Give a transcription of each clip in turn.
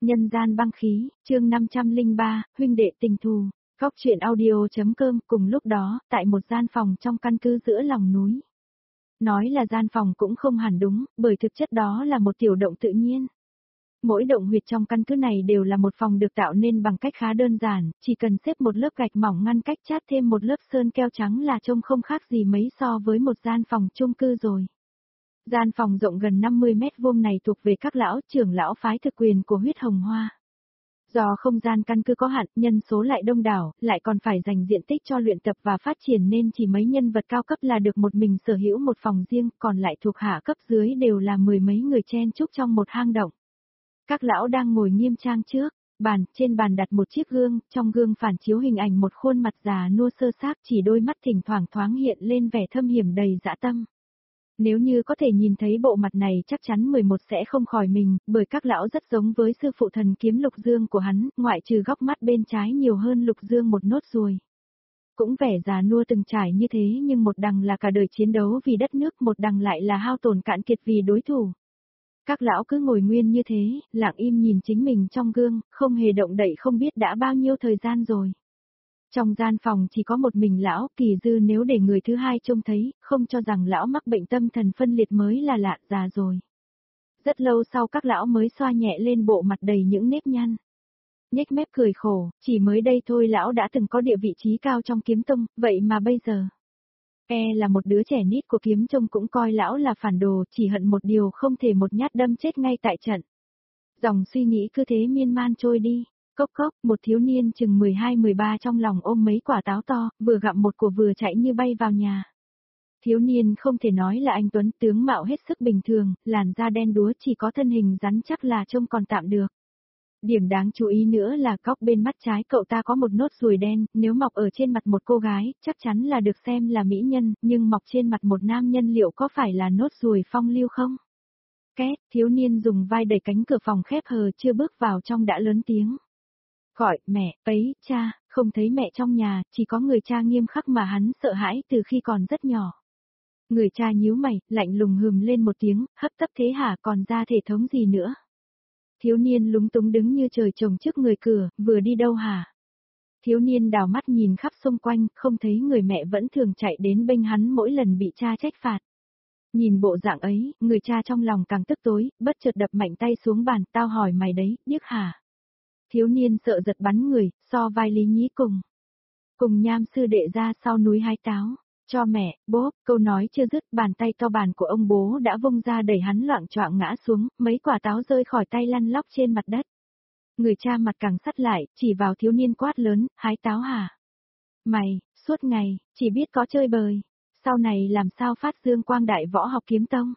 Nhân gian băng khí, chương 503, huynh đệ tình thù. Góc truyện audio.com. Cùng lúc đó, tại một gian phòng trong căn cứ giữa lòng núi. Nói là gian phòng cũng không hẳn đúng, bởi thực chất đó là một tiểu động tự nhiên. Mỗi động huyệt trong căn cứ này đều là một phòng được tạo nên bằng cách khá đơn giản, chỉ cần xếp một lớp gạch mỏng ngăn cách chát thêm một lớp sơn keo trắng là trông không khác gì mấy so với một gian phòng chung cư rồi. Gian phòng rộng gần 50 mét vuông này thuộc về các lão trưởng lão phái thực quyền của huyết hồng hoa. Do không gian căn cứ có hạn, nhân số lại đông đảo, lại còn phải dành diện tích cho luyện tập và phát triển nên chỉ mấy nhân vật cao cấp là được một mình sở hữu một phòng riêng, còn lại thuộc hạ cấp dưới đều là mười mấy người chen chúc trong một hang động. Các lão đang ngồi nghiêm trang trước trên bàn đặt một chiếc gương, trong gương phản chiếu hình ảnh một khuôn mặt già nua sơ xác, chỉ đôi mắt thỉnh thoảng thoáng hiện lên vẻ thâm hiểm đầy dã tâm. Nếu như có thể nhìn thấy bộ mặt này chắc chắn 11 sẽ không khỏi mình, bởi các lão rất giống với sư phụ thần kiếm Lục Dương của hắn, ngoại trừ góc mắt bên trái nhiều hơn Lục Dương một nốt ruồi. Cũng vẻ già nua từng trải như thế nhưng một đằng là cả đời chiến đấu vì đất nước, một đằng lại là hao tổn cạn kiệt vì đối thủ. Các lão cứ ngồi nguyên như thế, lặng im nhìn chính mình trong gương, không hề động đậy không biết đã bao nhiêu thời gian rồi. Trong gian phòng chỉ có một mình lão, Kỳ Dư nếu để người thứ hai trông thấy, không cho rằng lão mắc bệnh tâm thần phân liệt mới là lạ, già rồi. Rất lâu sau các lão mới xoa nhẹ lên bộ mặt đầy những nếp nhăn. Nhếch mép cười khổ, chỉ mới đây thôi lão đã từng có địa vị trí cao trong kiếm tông, vậy mà bây giờ. Là một đứa trẻ nít của kiếm tông cũng coi lão là phản đồ, chỉ hận một điều không thể một nhát đâm chết ngay tại trận. Dòng suy nghĩ cứ thế miên man trôi đi. Cốc cốc, một thiếu niên chừng 12-13 trong lòng ôm mấy quả táo to, vừa gặm một của vừa chạy như bay vào nhà. Thiếu niên không thể nói là anh tuấn, tướng mạo hết sức bình thường, làn da đen đúa, chỉ có thân hình rắn chắc là trông còn tạm được. Điểm đáng chú ý nữa là góc bên mắt trái cậu ta có một nốt ruồi đen, nếu mọc ở trên mặt một cô gái, chắc chắn là được xem là mỹ nhân, nhưng mọc trên mặt một nam nhân liệu có phải là nốt ruồi phong lưu không? Két, thiếu niên dùng vai đẩy cánh cửa phòng khép hờ, chưa bước vào trong đã lớn tiếng. Gọi, mẹ, ấy, cha, không thấy mẹ trong nhà, chỉ có người cha nghiêm khắc mà hắn sợ hãi từ khi còn rất nhỏ. Người cha nhíu mày, lạnh lùng hừm lên một tiếng, hấp tấp thế hả, còn ra thể thống gì nữa? Thiếu niên lúng túng đứng như trời trồng trước người cửa, vừa đi đâu hả? Thiếu niên đảo mắt nhìn khắp xung quanh, không thấy người mẹ vẫn thường chạy đến bênh hắn mỗi lần bị cha trách phạt. Nhìn bộ dạng ấy, người cha trong lòng càng tức tối, bất chợt đập mạnh tay xuống bàn, tao hỏi mày đấy, điếc hả? Thiếu niên sợ giật bắn người, so vai Lý Nhí cùng nham sư đệ ra sau núi hái táo. Cho mẹ, bố, câu nói chưa dứt, bàn tay to bàn của ông bố đã vung ra đẩy hắn loạng choạng ngã xuống, mấy quả táo rơi khỏi tay lăn lóc trên mặt đất. Người cha mặt càng sắt lại, chỉ vào thiếu niên quát lớn, hái táo hả? Mày, suốt ngày, chỉ biết có chơi bời, sau này làm sao phát dương quang đại võ học kiếm tông?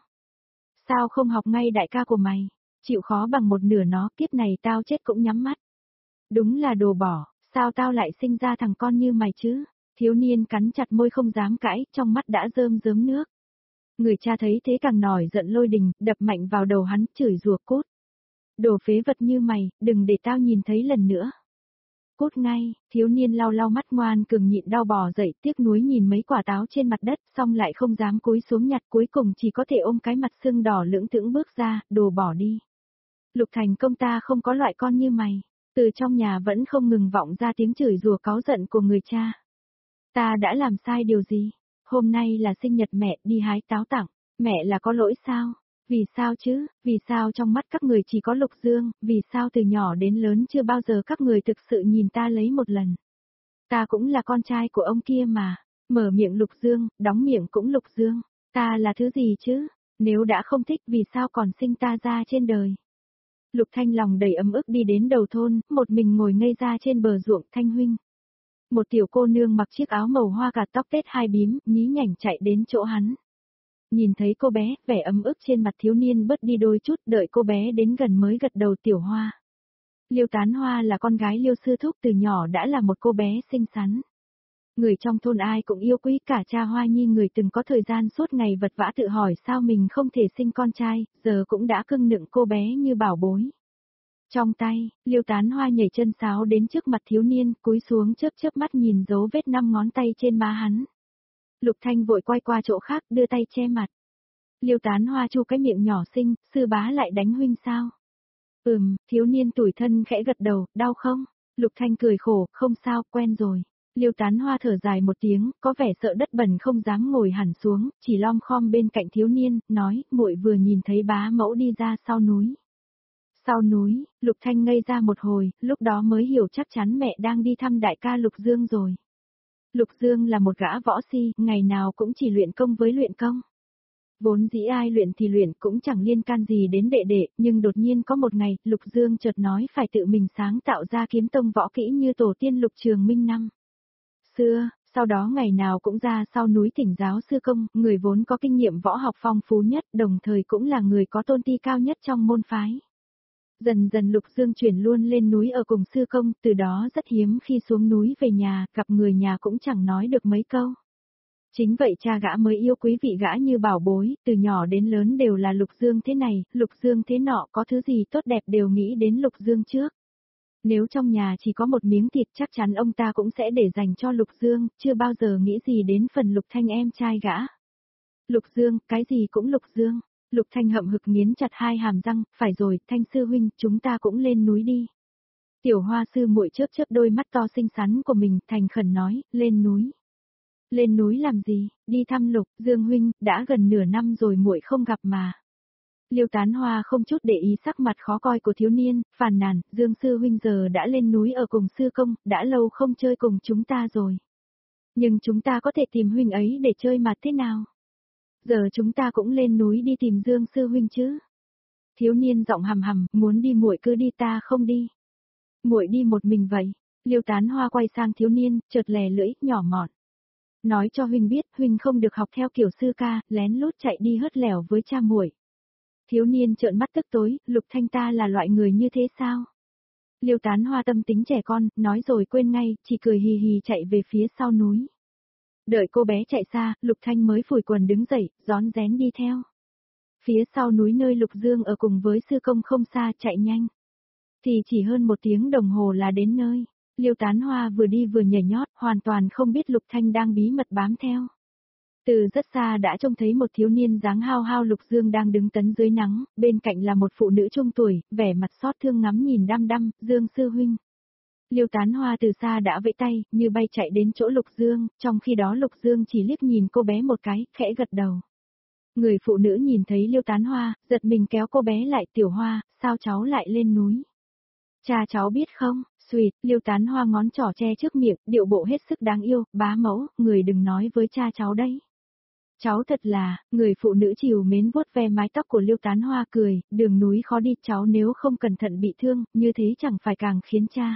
Sao không học ngay đại ca của mày? Chịu khó bằng một nửa nó, kiếp này tao chết cũng nhắm mắt. Đúng là đồ bỏ, sao tao lại sinh ra thằng con như mày chứ? Thiếu niên cắn chặt môi không dám cãi, trong mắt đã rơm rớm nước. Người cha thấy thế càng nổi giận lôi đình, đập mạnh vào đầu hắn, chửi rủa cút. Đồ phế vật như mày, đừng để tao nhìn thấy lần nữa. Cút ngay, thiếu niên lau lau mắt ngoan cường nhịn đau bò dậy, tiếc nuối nhìn mấy quả táo trên mặt đất, xong lại không dám cúi xuống nhặt, cuối cùng chỉ có thể ôm cái mặt sưng đỏ lưỡng thững bước ra, đồ bỏ đi. Lục Thành Công ta không có loại con như mày. Từ trong nhà vẫn không ngừng vọng ra tiếng chửi rủa cáu giận của người cha. Ta đã làm sai điều gì? Hôm nay là sinh nhật mẹ, đi hái táo tặng. Mẹ là có lỗi sao? Vì sao chứ? Vì sao trong mắt các người chỉ có Lục Dương? Vì sao từ nhỏ đến lớn chưa bao giờ các người thực sự nhìn ta lấy một lần? Ta cũng là con trai của ông kia mà. Mở miệng Lục Dương, đóng miệng cũng Lục Dương. Ta là thứ gì chứ? Nếu đã không thích vì sao còn sinh ta ra trên đời? Lục Thanh lòng đầy ấm ức đi đến đầu thôn, một mình ngồi ngây ra trên bờ ruộng. Thanh huynh. Một tiểu cô nương mặc chiếc áo màu hoa cà tóc tết hai bím, nhí nhảnh chạy đến chỗ hắn. Nhìn thấy cô bé, vẻ ấm ức trên mặt thiếu niên bớt đi đôi chút, đợi cô bé đến gần mới gật đầu. Tiểu Hoa. Liêu Tán Hoa là con gái Liêu Sư Thúc, từ nhỏ đã là một cô bé xinh xắn. Người trong thôn ai cũng yêu quý, cả cha Hoa Nhi người từng có thời gian suốt ngày vật vã tự hỏi sao mình không thể sinh con trai, giờ cũng đã cưng nựng cô bé như bảo bối. Trong tay, Liêu Tán Hoa nhảy chân sáo đến trước mặt thiếu niên, cúi xuống chớp chớp mắt nhìn dấu vết 5 ngón tay trên má hắn. Lục Thanh vội quay qua chỗ khác, đưa tay che mặt. Liêu Tán Hoa chu cái miệng nhỏ xinh, sư bá lại đánh huynh sao? Thiếu niên tủi thân khẽ gật đầu, đau không? Lục Thanh cười khổ, không sao, quen rồi. Liêu Tán Hoa thở dài một tiếng, có vẻ sợ đất bẩn không dám ngồi hẳn xuống, chỉ lom khom bên cạnh thiếu niên, nói, muội vừa nhìn thấy bá mẫu đi ra sau núi. Sau núi, Lục Thanh ngây ra một hồi, lúc đó mới hiểu chắc chắn mẹ đang đi thăm đại ca Lục Dương rồi. Lục Dương là một gã võ si, ngày nào cũng chỉ luyện công với luyện công. Vốn dĩ ai luyện thì luyện cũng chẳng liên can gì đến đệ đệ, nhưng đột nhiên có một ngày, Lục Dương chợt nói phải tự mình sáng tạo ra kiếm tông võ kỹ như tổ tiên Lục Trường Minh năm xưa, sau đó ngày nào cũng ra sau núi thỉnh giáo sư công, người vốn có kinh nghiệm võ học phong phú nhất, đồng thời cũng là người có tôn ti cao nhất trong môn phái. Dần dần Lục Dương chuyển luôn lên núi ở cùng sư công, từ đó rất hiếm khi xuống núi về nhà, gặp người nhà cũng chẳng nói được mấy câu. Chính vậy cha gã mới yêu quý vị gã như bảo bối, từ nhỏ đến lớn đều là Lục Dương thế này, Lục Dương thế nọ, có thứ gì tốt đẹp đều nghĩ đến Lục Dương trước. Nếu trong nhà chỉ có một miếng thịt chắc chắn ông ta cũng sẽ để dành cho Lục Dương, chưa bao giờ nghĩ gì đến phần Lục Thanh em trai gã. Lục Dương, cái gì cũng Lục Dương. Lục Thanh hậm hực nghiến chặt hai hàm răng, phải rồi, Thanh sư huynh, chúng ta cũng lên núi đi. Tiểu Hoa sư muội chớp chớp đôi mắt to xinh xắn của mình, thành khẩn nói, lên núi. Lên núi làm gì, đi thăm Lục Dương huynh, đã gần nửa năm rồi muội không gặp mà. Liêu Tán Hoa không chút để ý sắc mặt khó coi của thiếu niên, phàn nàn, Dương sư huynh giờ đã lên núi ở cùng sư công, đã lâu không chơi cùng chúng ta rồi. Nhưng chúng ta có thể tìm huynh ấy để chơi mà thế nào? Giờ chúng ta cũng lên núi đi tìm Dương sư huynh chứ. Thiếu niên giọng hầm hầm, muốn đi muội cứ đi ta không đi. Muội đi một mình vậy. Liêu Tán Hoa quay sang thiếu niên, chợt lè lưỡi, nhỏ mọn. Nói cho huynh biết, huynh không được học theo kiểu sư ca, lén lút chạy đi hớt lẻo với cha muội. Thiếu niên trợn mắt tức tối, Lục Thanh ta là loại người như thế sao? Liêu Tán Hoa tâm tính trẻ con, nói rồi quên ngay, chỉ cười hì hì chạy về phía sau núi. Đợi cô bé chạy xa, Lục Thanh mới phủi quần đứng dậy, rón rén đi theo. Phía sau núi nơi Lục Dương ở cùng với sư công không xa chạy nhanh. Thì chỉ hơn 1 tiếng đồng hồ là đến nơi. Liêu Tán Hoa vừa đi vừa nhảy nhót, hoàn toàn không biết Lục Thanh đang bí mật bám theo. Từ rất xa đã trông thấy một thiếu niên dáng hao hao Lục Dương đang đứng tấn dưới nắng, bên cạnh là một phụ nữ trung tuổi, vẻ mặt xót thương ngắm nhìn đăm đăm, Dương sư huynh. Liêu Tán Hoa từ xa đã vẫy tay, như bay chạy đến chỗ Lục Dương, trong khi đó Lục Dương chỉ liếc nhìn cô bé một cái, khẽ gật đầu. Người phụ nữ nhìn thấy Liêu Tán Hoa, giật mình kéo cô bé lại, Tiểu Hoa, sao cháu lại lên núi? Cha cháu biết không? Xuyệt, Liêu Tán Hoa ngón trỏ che trước miệng, điệu bộ hết sức đáng yêu, bá mẫu, người đừng nói với cha cháu đấy. Cháu thật là, người phụ nữ trìu mến vuốt ve mái tóc của Liêu Tán Hoa cười, đường núi khó đi cháu nếu không cẩn thận bị thương, như thế chẳng phải càng khiến cha.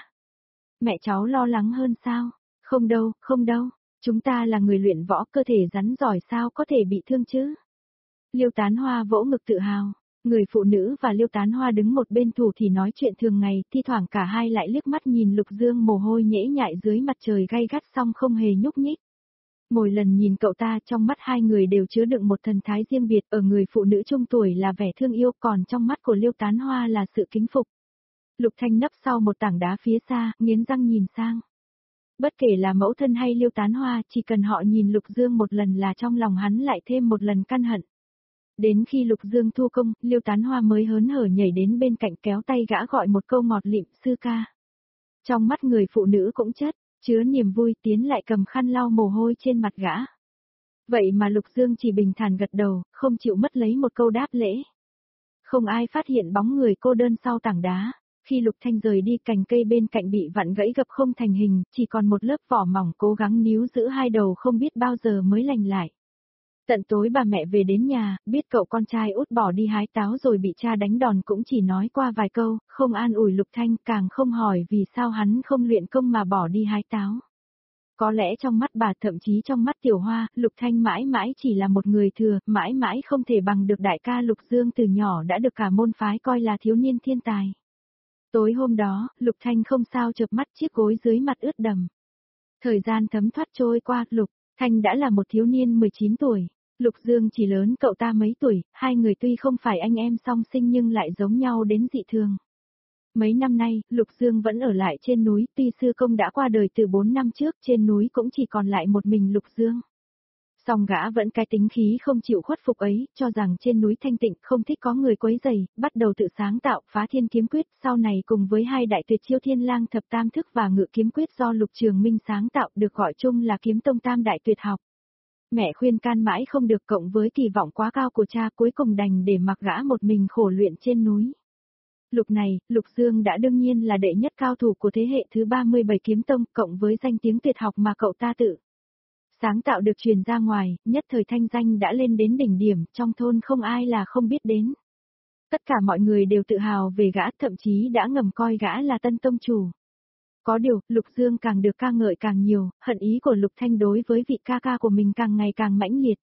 Mẹ cháu lo lắng hơn sao? Không đâu, không đâu, chúng ta là người luyện võ cơ thể rắn giỏi sao có thể bị thương chứ? Liêu Tán Hoa vỗ ngực tự hào. Người phụ nữ và Liêu Tán Hoa đứng một bên thủ thì nói chuyện thường ngày, thi thoảng cả hai lại liếc mắt nhìn Lục Dương mồ hôi nhễ nhại dưới mặt trời gay gắt xong không hề nhúc nhích. Mỗi lần nhìn cậu ta trong mắt hai người đều chứa đựng một thần thái riêng biệt, ở người phụ nữ trung tuổi là vẻ thương yêu, còn trong mắt của Liêu Tán Hoa là sự kính phục. Lục Thanh nấp sau một tảng đá phía xa, nghiến răng nhìn sang. Bất kể là mẫu thân hay Liêu Tán Hoa, chỉ cần họ nhìn Lục Dương một lần là trong lòng hắn lại thêm một lần căn hận. Đến khi Lục Dương thu công, Liêu Tán Hoa mới hớn hở nhảy đến bên cạnh kéo tay gã gọi một câu ngọt lịm, sư ca. Trong mắt người phụ nữ cũng chất, chứa niềm vui, tiến lại cầm khăn lau mồ hôi trên mặt gã. Vậy mà Lục Dương chỉ bình thản gật đầu, không chịu mất lấy một câu đáp lễ. Không ai phát hiện bóng người cô đơn sau tảng đá. Khi Lục Thanh rời đi, cành cây bên cạnh bị vặn gãy gập không thành hình, chỉ còn một lớp vỏ mỏng cố gắng níu giữ hai đầu không biết bao giờ mới lành lại. Tận tối bà mẹ về đến nhà, biết cậu con trai út bỏ đi hái táo rồi bị cha đánh đòn cũng chỉ nói qua vài câu, không an ủi Lục Thanh, càng không hỏi vì sao hắn không luyện công mà bỏ đi hái táo. Có lẽ trong mắt bà, thậm chí trong mắt Tiểu Hoa, Lục Thanh mãi mãi chỉ là một người thừa, mãi mãi không thể bằng được đại ca Lục Dương từ nhỏ đã được cả môn phái coi là thiếu niên thiên tài. Tối hôm đó, Lục Thanh không sao chợp mắt, chiếc gối dưới mặt ướt đầm. Thời gian thấm thoát trôi qua, Lục Thanh đã là một thiếu niên 19 tuổi. Lục Dương chỉ lớn cậu ta mấy tuổi, hai người tuy không phải anh em song sinh nhưng lại giống nhau đến dị thường. Mấy năm nay, Lục Dương vẫn ở lại trên núi, tuy sư công đã qua đời từ 4 năm trước, trên núi cũng chỉ còn lại một mình Lục Dương. Song gã vẫn cái tính khí không chịu khuất phục ấy, cho rằng trên núi thanh tịnh không thích có người quấy rầy, bắt đầu tự sáng tạo Phá Thiên kiếm quyết, sau này cùng với hai đại tuyệt chiêu Thiên Lang thập tam thức và Ngự kiếm quyết do Lục Trường Minh sáng tạo được gọi chung là Kiếm Tông tam đại tuyệt học. Mẹ khuyên can mãi không được, cộng với kỳ vọng quá cao của cha, cuối cùng đành để mặc gã một mình khổ luyện trên núi. Lúc này, Lục Dương đã đương nhiên là đệ nhất cao thủ của thế hệ thứ 37 kiếm tông, cộng với danh tiếng tuyệt học mà cậu ta tự sáng tạo được truyền ra ngoài, nhất thời thanh danh đã lên đến đỉnh điểm, trong thôn không ai là không biết đến. Tất cả mọi người đều tự hào về gã, thậm chí đã ngầm coi gã là tân tông chủ. Có điều, Lục Dương càng được ca ngợi càng nhiều, hận ý của Lục Thanh đối với vị ca ca của mình càng ngày càng mãnh liệt.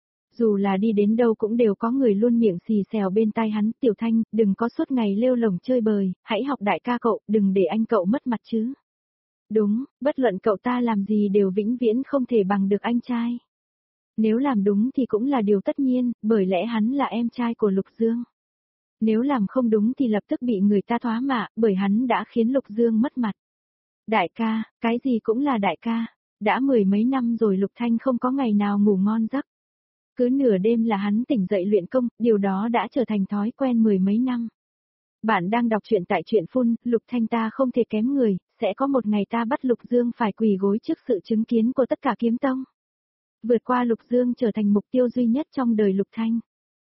Dù là đi đến đâu cũng đều có người luôn miệng xì xèo bên tai hắn, Tiểu Thanh, đừng có suốt ngày lêu lổng chơi bời, hãy học đại ca cậu, đừng để anh cậu mất mặt chứ. Đúng, bất luận cậu ta làm gì đều vĩnh viễn không thể bằng được anh trai. Nếu làm đúng thì cũng là điều tất nhiên, bởi lẽ hắn là em trai của Lục Dương. Nếu làm không đúng thì lập tức bị người ta thoá mạ, bởi hắn đã khiến Lục Dương mất mặt. Đại ca, cái gì cũng là đại ca, đã mười mấy năm rồi Lục Thanh không có ngày nào ngủ ngon giấc. Cứ nửa đêm là hắn tỉnh dậy luyện công, điều đó đã trở thành thói quen mười mấy năm. Bạn đang đọc truyện tại truyện phun, Lục Thanh ta không thể kém người, sẽ có một ngày ta bắt Lục Dương phải quỳ gối trước sự chứng kiến của tất cả kiếm tông. Vượt qua Lục Dương trở thành mục tiêu duy nhất trong đời Lục Thanh.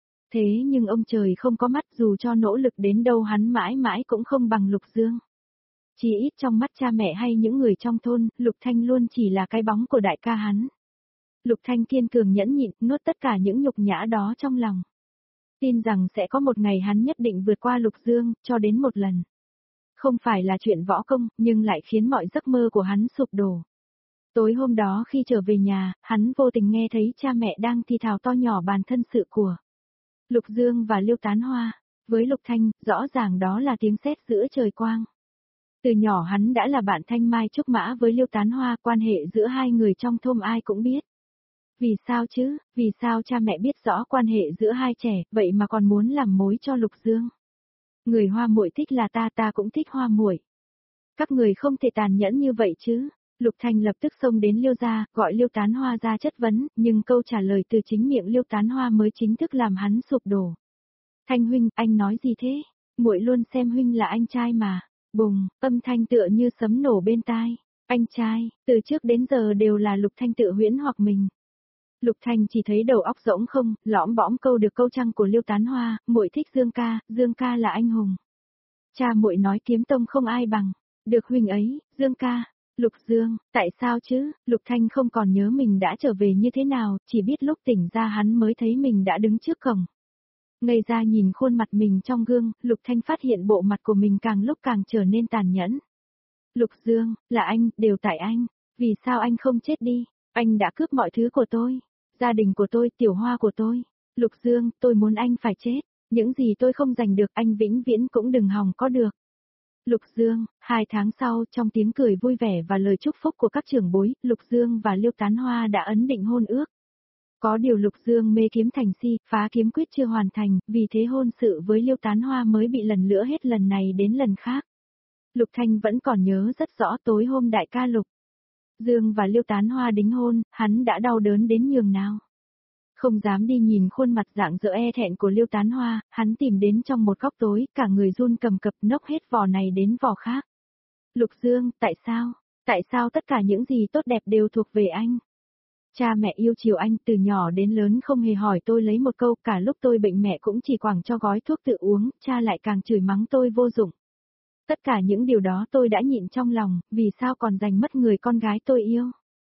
Thế nhưng ông trời không có mắt, dù cho nỗ lực đến đâu hắn mãi mãi cũng không bằng Lục Dương. Chỉ ít trong mắt cha mẹ hay những người trong thôn, Lục Thanh luôn chỉ là cái bóng của đại ca hắn. Lục Thanh kiên cường nhẫn nhịn, nuốt tất cả những nhục nhã đó trong lòng. Tin rằng sẽ có một ngày hắn nhất định vượt qua Lục Dương, cho đến một lần. Không phải là chuyện võ công, nhưng lại khiến mọi giấc mơ của hắn sụp đổ. Tối hôm đó khi trở về nhà, hắn vô tình nghe thấy cha mẹ đang thì thào to nhỏ bàn thân sự của Lục Dương và Liêu Tán Hoa. Với Lục Thanh, rõ ràng đó là tiếng sét giữa trời quang. Từ nhỏ hắn đã là bạn thanh mai trúc mã với Liêu Tán Hoa, quan hệ giữa hai người trong thôn ai cũng biết. Vì sao chứ, vì sao cha mẹ biết rõ quan hệ giữa hai trẻ, vậy mà còn muốn làm mối cho Lục Dương? Người Hoa muội thích là ta cũng thích Hoa muội. Các người không thể tàn nhẫn như vậy chứ. Lục Thanh lập tức xông đến Liêu gia, gọi Liêu Tán Hoa ra chất vấn, nhưng câu trả lời từ chính miệng Liêu Tán Hoa mới chính thức làm hắn sụp đổ. Thanh huynh, anh nói gì thế? Muội luôn xem huynh là anh trai mà. Bùng, âm thanh tựa như sấm nổ bên tai. Anh trai, từ trước đến giờ đều là Lục Thanh tự huyễn hoặc mình. Lục Thanh chỉ thấy đầu óc rỗng không, lõm bõm câu được câu trăng của Liêu Tán Hoa, muội thích Dương ca là anh hùng. Cha muội nói kiếm tông không ai bằng, được huynh ấy, Dương ca. Lục Dương, tại sao chứ? Lục Thanh không còn nhớ mình đã trở về như thế nào, chỉ biết lúc tỉnh ra hắn mới thấy mình đã đứng trước cổng. Ngây ra nhìn khuôn mặt mình trong gương, Lục Thanh phát hiện bộ mặt của mình càng lúc càng trở nên tàn nhẫn. Lục Dương, là anh, đều tại anh, vì sao anh không chết đi? Anh đã cướp mọi thứ của tôi, gia đình của tôi, Tiểu Hoa của tôi. Lục Dương, tôi muốn anh phải chết, những gì tôi không giành được anh vĩnh viễn cũng đừng hòng có được. Lục Dương, 2 tháng sau, trong tiếng cười vui vẻ và lời chúc phúc của các trưởng bối, Lục Dương và Liêu Tán Hoa đã ấn định hôn ước. Có điều Lục Dương mê kiếm thành si, phá kiếm quyết chưa hoàn thành, vì thế hôn sự với Liêu Tán Hoa mới bị lần lữa hết lần này đến lần khác. Lục Thanh vẫn còn nhớ rất rõ tối hôm đại ca Lục Dương và Liêu Tán Hoa đính hôn, hắn đã đau đớn đến nhường nào. Không dám đi nhìn khuôn mặt rạng rỡ e thẹn của Liêu Tán Hoa, hắn tìm đến trong một góc tối, cả người run cầm cập nốc hết vò này đến vò khác. Lục Dương, tại sao? Tại sao tất cả những gì tốt đẹp đều thuộc về anh? Cha mẹ yêu chiều anh từ nhỏ đến lớn không hề hỏi tôi lấy một câu, cả lúc tôi bệnh mẹ cũng chỉ quẳng cho gói thuốc tự uống, cha lại càng chửi mắng tôi vô dụng. Tất cả những điều đó tôi đã nhịn trong lòng, vì sao còn giành mất người con gái tôi yêu?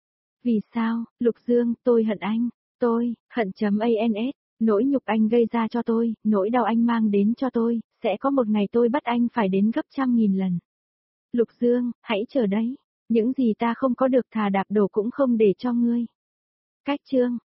Vì sao, Lục Dương, tôi hận anh, tôi, hận.ans, nỗi nhục anh gây ra cho tôi, nỗi đau anh mang đến cho tôi, sẽ có một ngày tôi bắt anh phải đến gấp 100.000 lần. Lục Dương, hãy chờ đấy, những gì ta không có được thà đạp đổ cũng không để cho ngươi. Cách chương